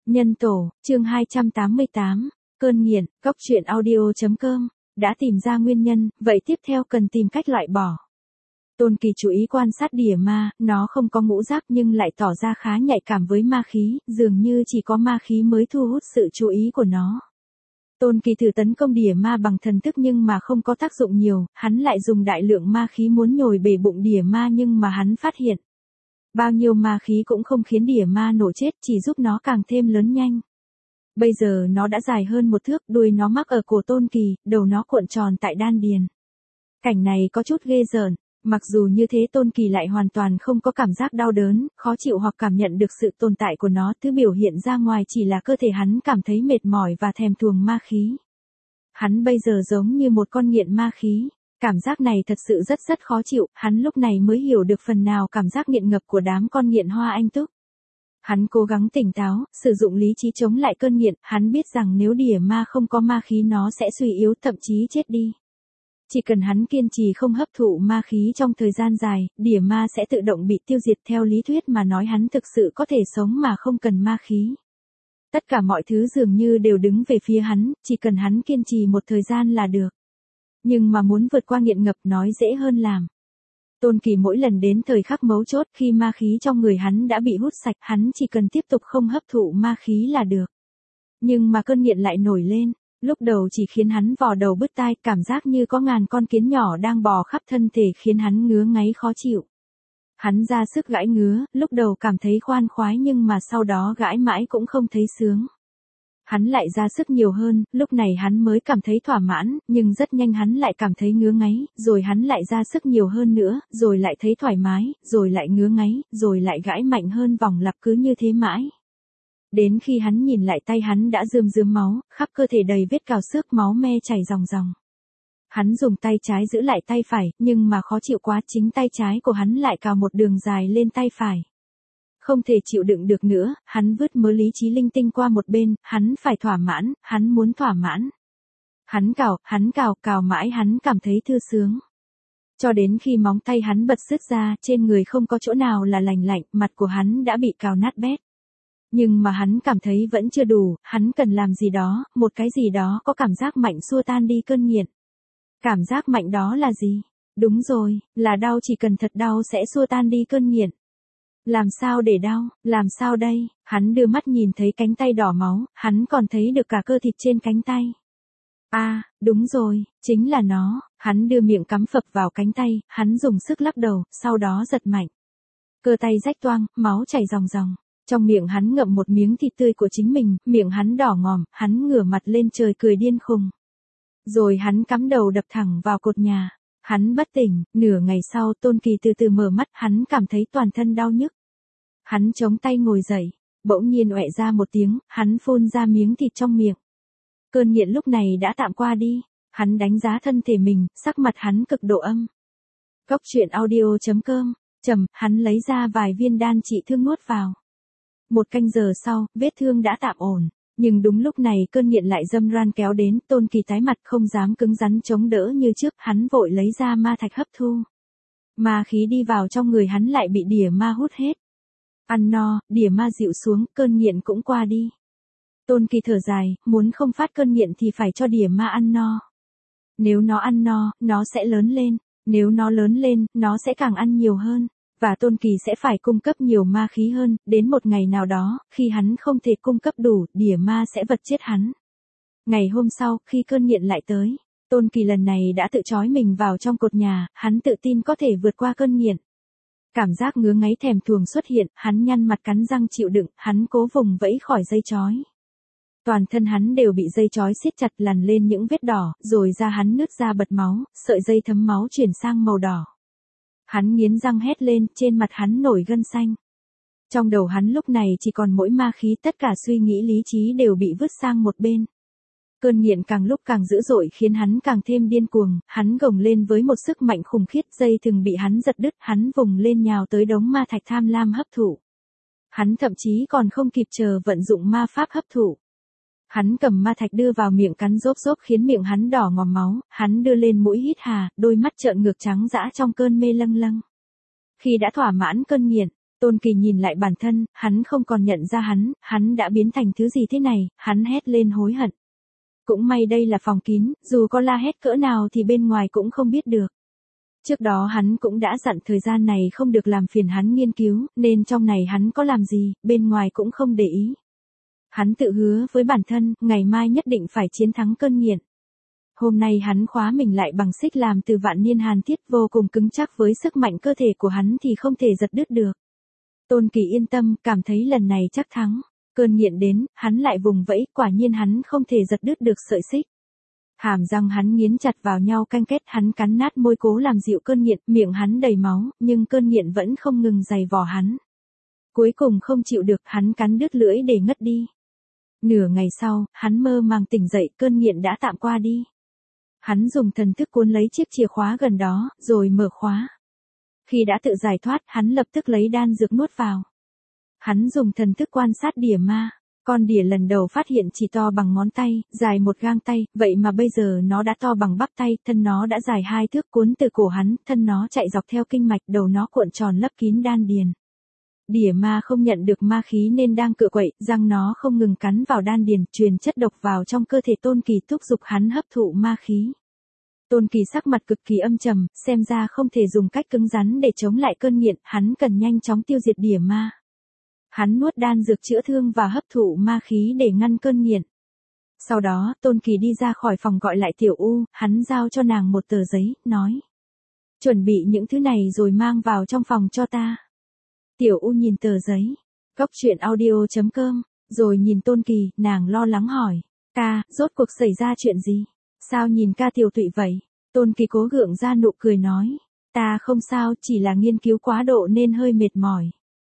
Nhân tổ, chương 288, cơn nghiện, góc truyện audio.com, đã tìm ra nguyên nhân, vậy tiếp theo cần tìm cách loại bỏ. Tôn Kỳ chú ý quan sát đỉa ma, nó không có ngũ giác nhưng lại tỏ ra khá nhạy cảm với ma khí, dường như chỉ có ma khí mới thu hút sự chú ý của nó. Tôn Kỳ thử tấn công đỉa ma bằng thần thức nhưng mà không có tác dụng nhiều, hắn lại dùng đại lượng ma khí muốn nhồi bể bụng đỉa ma nhưng mà hắn phát hiện. Bao nhiêu ma khí cũng không khiến đỉa ma nổ chết, chỉ giúp nó càng thêm lớn nhanh. Bây giờ nó đã dài hơn 1 thước, đuôi nó mắc ở cổ Tôn Kỳ, đầu nó cuộn tròn tại đan điền. Cảnh này có chút ghê rợn, mặc dù như thế Tôn Kỳ lại hoàn toàn không có cảm giác đau đớn, khó chịu hoặc cảm nhận được sự tồn tại của nó, thứ biểu hiện ra ngoài chỉ là cơ thể hắn cảm thấy mệt mỏi và thèm thuồng ma khí. Hắn bây giờ giống như một con nghiện ma khí. Cảm giác này thật sự rất khó chịu, hắn lúc này mới hiểu được phần nào cảm giác nghiện ngập của đám con nghiện Hoa Anh Túc. Hắn cố gắng tỉnh táo, sử dụng lý trí chống lại cơn nghiện, hắn biết rằng nếu đỉa ma không có ma khí nó sẽ suy yếu thậm chí chết đi. Chỉ cần hắn kiên trì không hấp thụ ma khí trong thời gian dài, đỉa ma sẽ tự động bị tiêu diệt theo lý thuyết mà nói hắn thực sự có thể sống mà không cần ma khí. Tất cả mọi thứ dường như đều đứng về phía hắn, chỉ cần hắn kiên trì một thời gian là được. Nhưng mà muốn vượt qua nghiện ngập nói dễ hơn làm. Tôn Kỳ mỗi lần đến thời khắc mấu chốt khi ma khí trong người hắn đã bị hút sạch, hắn chỉ cần tiếp tục không hấp thụ ma khí là được. Nhưng mà cơn nghiện lại nổi lên, lúc đầu chỉ khiến hắn vò đầu bứt tai, cảm giác như có ngàn con kiến nhỏ đang bò khắp thân thể khiến hắn ngứa ngáy khó chịu. Hắn ra sức gãi ngứa, lúc đầu cảm thấy khoan khoái nhưng mà sau đó gãi mãi cũng không thấy sướng. Hắn lại ra sức nhiều hơn, lúc này hắn mới cảm thấy thỏa mãn, nhưng rất nhanh hắn lại cảm thấy ngứa ngáy, rồi hắn lại ra sức nhiều hơn nữa, rồi lại thấy thoải mái, rồi lại ngứa ngáy, rồi lại gãi mạnh hơn, vòng lặp cứ như thế mãi. Đến khi hắn nhìn lại tay hắn đã rơm máu, khắp cơ thể đầy vết cào xước, máu me chảy ròng ròng. Hắn dùng tay trái giữ lại tay phải, nhưng mà khó chịu quá, chính tay trái của hắn lại cào một đường dài lên tay phải. Không thể chịu đựng được nữa, hắn vứt mớ lý trí linh tinh qua một bên, hắn phải thỏa mãn, hắn muốn thỏa mãn. Hắn cào mãi hắn cảm thấy thư sướng. Cho đến khi móng tay hắn bật sứt ra, trên người không có chỗ nào là lành lạnh, mặt của hắn đã bị cào nát bét. Nhưng mà hắn cảm thấy vẫn chưa đủ, hắn cần làm gì đó, một cái gì đó có cảm giác mạnh xua tan đi cơn nghiện. Cảm giác mạnh đó là gì? Đúng rồi, là đau, chỉ cần thật đau sẽ xua tan đi cơn nghiện. Làm sao để đau, làm sao đây? Hắn đưa mắt nhìn thấy cánh tay đỏ máu, hắn còn thấy được cả cơ thịt trên cánh tay. Đúng rồi, chính là nó. Hắn đưa miệng cắm phập vào cánh tay, hắn dùng sức lắc đầu, sau đó giật mạnh. Cơ tay rách toang, máu chảy ròng ròng. Trong miệng hắn ngậm một miếng thịt tươi của chính mình, miệng hắn đỏ ngòm, hắn ngửa mặt lên trời cười điên khùng. Rồi hắn cắm đầu đập thẳng vào cột nhà. Hắn bất tỉnh, nửa ngày sau Tôn Kỳ từ từ mở mắt, hắn cảm thấy toàn thân đau nhức. Hắn chống tay ngồi dậy, bỗng nhiên oẹ ra một tiếng, hắn phun ra miếng thịt trong miệng. Cơn nghiện lúc này đã tạm qua đi, hắn đánh giá thân thể mình, sắc mặt hắn cực độ âm. Góc truyện audio.com, hắn lấy ra vài viên đan trị thương nuốt vào. 1 canh giờ sau, vết thương đã tạm ổn. Nhưng đúng lúc này cơn nghiện lại dâm ran kéo đến, Tôn Kỳ tái mặt không dám cứng rắn chống đỡ như trước, hắn vội lấy ra ma thạch hấp thu. Ma khí đi vào trong người hắn lại bị đỉa ma hút hết. Ăn no, đỉa ma dịu xuống, cơn nghiện cũng qua đi. Tôn Kỳ thở dài, muốn không phát cơn nghiện thì phải cho đỉa ma ăn no. Nếu nó ăn no, nó sẽ lớn lên, nếu nó lớn lên, nó sẽ càng ăn nhiều hơn. Và Tôn Kỳ sẽ phải cung cấp nhiều ma khí hơn, đến một ngày nào đó, khi hắn không thể cung cấp đủ, đỉa ma sẽ vật chết hắn. Ngày hôm sau, khi cơn nghiện lại tới, Tôn Kỳ lần này đã tự trói mình vào trong cột nhà, hắn tự tin có thể vượt qua cơn nghiện. Cảm giác ngứa ngáy thèm thuồng xuất hiện, hắn nhăn mặt cắn răng chịu đựng, hắn cố vùng vẫy khỏi dây trói. Toàn thân hắn đều bị dây trói siết chặt, lằn lên những vết đỏ, rồi da hắn nứt ra bật máu, sợi dây thấm máu chuyển sang màu đỏ. Hắn nghiến răng hét lên, trên mặt hắn nổi gân xanh. Trong đầu hắn lúc này chỉ còn mỗi ma khí, tất cả suy nghĩ lý trí đều bị vứt sang một bên. Cơn nghiện càng lúc càng dữ dội khiến hắn càng thêm điên cuồng, hắn gồng lên với một sức mạnh khủng khiếp, dây thừng bị hắn giật đứt, hắn vùng lên nhào tới đống ma thạch tham lam hấp thụ. Hắn thậm chí còn không kịp chờ vận dụng ma pháp hấp thụ. Hắn cầm ma thạch đưa vào miệng cắn rốp khiến miệng hắn đỏ ngòm máu, hắn đưa lên mũi hít hà, đôi mắt trợn ngược trắng dã trong cơn mê lâng lâng. Khi đã thỏa mãn cơn nghiện, Tôn Kỳ nhìn lại bản thân, hắn không còn nhận ra hắn đã biến thành thứ gì thế này, hắn hét lên hối hận. Cũng may đây là phòng kín, dù có la hét cỡ nào thì bên ngoài cũng không biết được. Trước đó hắn cũng đã dặn thời gian này không được làm phiền hắn nghiên cứu, nên trong này hắn có làm gì, bên ngoài cũng không để ý. Hắn tự hứa với bản thân, ngày mai nhất định phải chiến thắng cơn nghiện. Hôm nay hắn khóa mình lại bằng xích làm từ vạn niên hàn thiết vô cùng cứng chắc, với sức mạnh cơ thể của hắn thì không thể giật đứt được. Tôn Kỳ yên tâm, cảm thấy lần này chắc thắng. Cơn nghiện đến, hắn lại vùng vẫy, quả nhiên hắn không thể giật đứt được sợi xích. Hàm răng hắn nghiến chặt vào nhau canh kết, hắn cắn nát môi cố làm dịu cơn nghiện, miệng hắn đầy máu, nhưng cơn nghiện vẫn không ngừng giày vò hắn. Cuối cùng không chịu được, hắn cắn đứt lưỡi để ngất đi. Nửa ngày sau, hắn mơ màng tỉnh dậy, cơn nghiện đã tạm qua đi. Hắn dùng thần thức cuốn lấy chiếc chìa khóa gần đó, rồi mở khóa. Khi đã tự giải thoát, hắn lập tức lấy đan dược nuốt vào. Hắn dùng thần thức quan sát đỉa ma. Con đỉa lần đầu phát hiện chỉ to bằng ngón tay, dài một gang tay, vậy mà bây giờ nó đã to bằng bắp tay, thân nó đã dài 2 thước, cuốn từ cổ hắn, thân nó chạy dọc theo kinh mạch, đầu nó cuộn tròn lấp kín đan điền. Đỉa ma không nhận được ma khí nên đang cựa quậy, răng nó không ngừng cắn vào đan điền, truyền chất độc vào trong cơ thể Tôn Kỳ, thúc giục hắn hấp thụ ma khí. Tôn Kỳ sắc mặt cực kỳ âm trầm, xem ra không thể dùng cách cứng rắn để chống lại cơn nghiện, hắn cần nhanh chóng tiêu diệt đỉa ma. Hắn nuốt đan dược chữa thương và hấp thụ ma khí để ngăn cơn nghiện. Sau đó, Tôn Kỳ đi ra khỏi phòng gọi lại Tiểu U, hắn giao cho nàng một tờ giấy, nói. Chuẩn bị những thứ này rồi mang vào trong phòng cho ta. Tiểu U nhìn tờ giấy, góc truyện audio.com, rồi nhìn Tôn Kỳ, nàng lo lắng hỏi. Ca, rốt cuộc xảy ra chuyện gì? Sao nhìn ca tiều tụy vậy? Tôn Kỳ cố gượng ra nụ cười nói. Ta không sao, chỉ là nghiên cứu quá độ nên hơi mệt mỏi.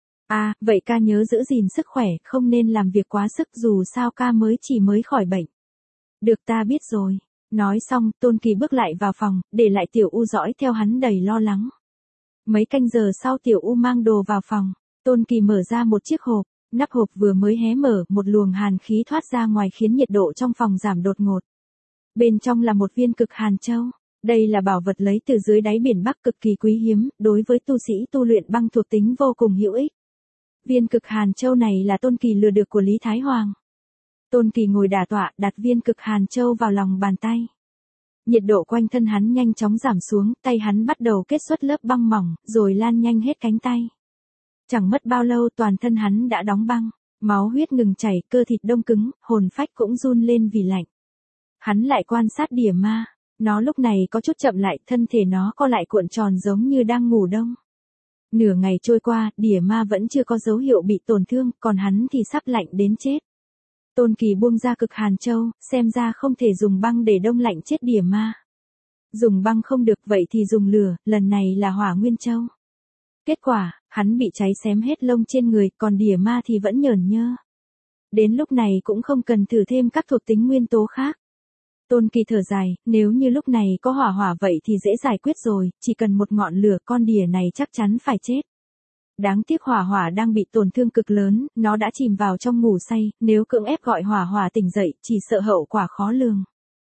À, vậy ca nhớ giữ gìn sức khỏe, không nên làm việc quá sức, dù sao ca chỉ mới khỏi bệnh. Được, ta biết rồi. Nói xong, Tôn Kỳ bước lại vào phòng, để lại Tiểu U dõi theo hắn đầy lo lắng. Mấy canh giờ sau Tiểu U mang đồ vào phòng, Tôn Kỳ mở ra một chiếc hộp, nắp hộp vừa mới hé mở, một luồng hàn khí thoát ra ngoài khiến nhiệt độ trong phòng giảm đột ngột. Bên trong là một viên cực hàn châu. Đây là bảo vật lấy từ dưới đáy biển Bắc, cực kỳ quý hiếm, đối với tu sĩ tu luyện băng thuộc tính vô cùng hữu ích. Viên cực hàn châu này là Tôn Kỳ lừa được của Lý Thái Hoàng. Tôn Kỳ ngồi đả tọa, đặt viên cực hàn châu vào lòng bàn tay. Nhiệt độ quanh thân hắn nhanh chóng giảm xuống, tay hắn bắt đầu kết xuất lớp băng mỏng, rồi lan nhanh hết cánh tay. Chẳng mất bao lâu toàn thân hắn đã đóng băng, máu huyết ngừng chảy, cơ thịt đông cứng, hồn phách cũng run lên vì lạnh. Hắn lại quan sát đỉa ma, nó lúc này có chút chậm lại, thân thể nó co lại cuộn tròn giống như đang ngủ đông. Nửa ngày trôi qua, đỉa ma vẫn chưa có dấu hiệu bị tổn thương, còn hắn thì sắp lạnh đến chết. Tôn Kỳ buông ra cực hàn châu, xem ra không thể dùng băng để đông lạnh chết đỉa ma. Dùng băng không được, vậy thì dùng lửa, lần này là hỏa nguyên châu. Kết quả, hắn bị cháy xém hết lông trên người, còn đỉa ma thì vẫn nhởn nhơ. Đến lúc này cũng không cần thử thêm các thuộc tính nguyên tố khác. Tôn Kỳ thở dài, nếu như lúc này có hỏa vậy thì dễ giải quyết rồi, chỉ cần một ngọn lửa con đỉa này chắc chắn phải chết. Đáng tiếc hỏa đang bị tổn thương cực lớn, nó đã chìm vào trong ngủ say, nếu cưỡng ép gọi hỏa tỉnh dậy, chỉ sợ hậu quả khó lường.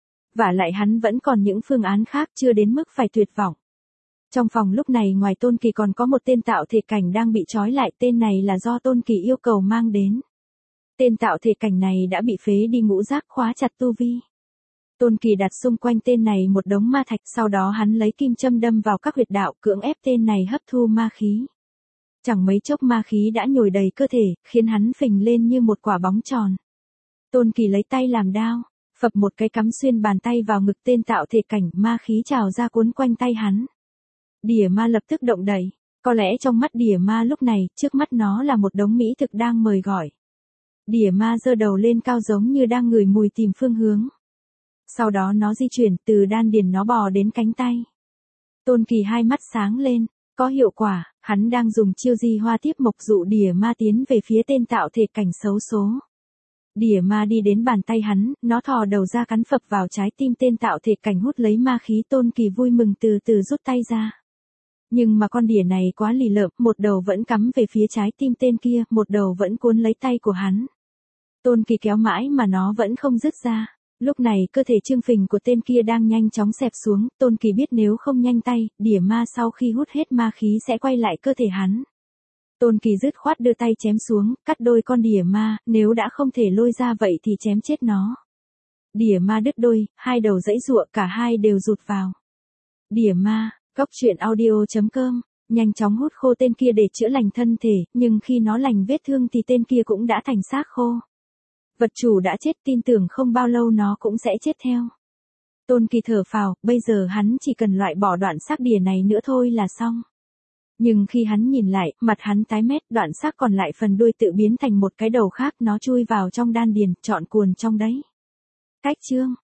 Vả lại hắn vẫn còn những phương án khác, chưa đến mức phải tuyệt vọng. Trong phòng lúc này ngoài Tôn Kỳ còn có một tên tạo thể cảnh đang bị trói lại, tên này là do Tôn Kỳ yêu cầu mang đến. Tên tạo thể cảnh này đã bị phế đi ngũ giác, khóa chặt tu vi. Tôn Kỳ đặt xung quanh tên này một đống ma thạch, sau đó hắn lấy kim châm đâm vào các huyệt đạo, cưỡng ép tên này hấp thu ma khí. Chẳng mấy chốc ma khí đã nhồi đầy cơ thể, khiến hắn phình lên như một quả bóng tròn. Tôn Kỳ lấy tay làm đao, phập một cái cắm xuyên bàn tay vào ngực tên tạo thể cảnh, ma khí trào ra cuốn quanh tay hắn. Đỉa ma lập tức động đậy, có lẽ trong mắt đỉa ma lúc này, trước mắt nó là một đống mỹ thực đang mời gọi. Đỉa ma giơ đầu lên cao giống như đang ngửi mùi tìm phương hướng. Sau đó nó di chuyển, từ đan điền nó bò đến cánh tay. Tôn Kỳ hai mắt sáng lên, có hiệu quả, hắn đang dùng chiêu di hoa tiếp mộc dụ đỉa ma tiến về phía tên tạo thể cảnh xấu số. Đỉa ma đi đến bàn tay hắn, nó thò đầu ra cắn phập vào trái tim tên tạo thể cảnh, hút lấy ma khí. Tôn Kỳ vui mừng từ từ rút tay ra. Nhưng mà con đỉa này quá lì lợm, một đầu vẫn cắm về phía trái tim tên kia, một đầu vẫn cuốn lấy tay của hắn. Tôn Kỳ kéo mãi mà nó vẫn không dứt ra. Lúc này cơ thể trương phình của tên kia đang nhanh chóng xẹp xuống, Tôn Kỳ biết nếu không nhanh tay, đỉa ma sau khi hút hết ma khí sẽ quay lại cơ thể hắn. Tôn Kỳ dứt khoát đưa tay chém xuống, cắt đôi con đỉa ma, nếu đã không thể lôi ra vậy thì chém chết nó. Đỉa ma đứt đôi, hai đầu giãy giụa, cả hai đều rụt vào. Đỉa ma, cóc truyện audio.com, nhanh chóng hút khô tên kia để chữa lành thân thể, nhưng khi nó lành vết thương thì tên kia cũng đã thành xác khô. Vật chủ đã chết, tin tưởng không bao lâu nó cũng sẽ chết theo. Tôn Kỳ thở phào, bây giờ hắn chỉ cần loại bỏ đoạn xác đỉa này nữa thôi là xong. Nhưng khi hắn nhìn lại, mặt hắn tái mét, đoạn xác còn lại phần đuôi tự biến thành một cái đầu khác, nó chui vào trong đan điền, trọn cuồn trong đấy. Cách chương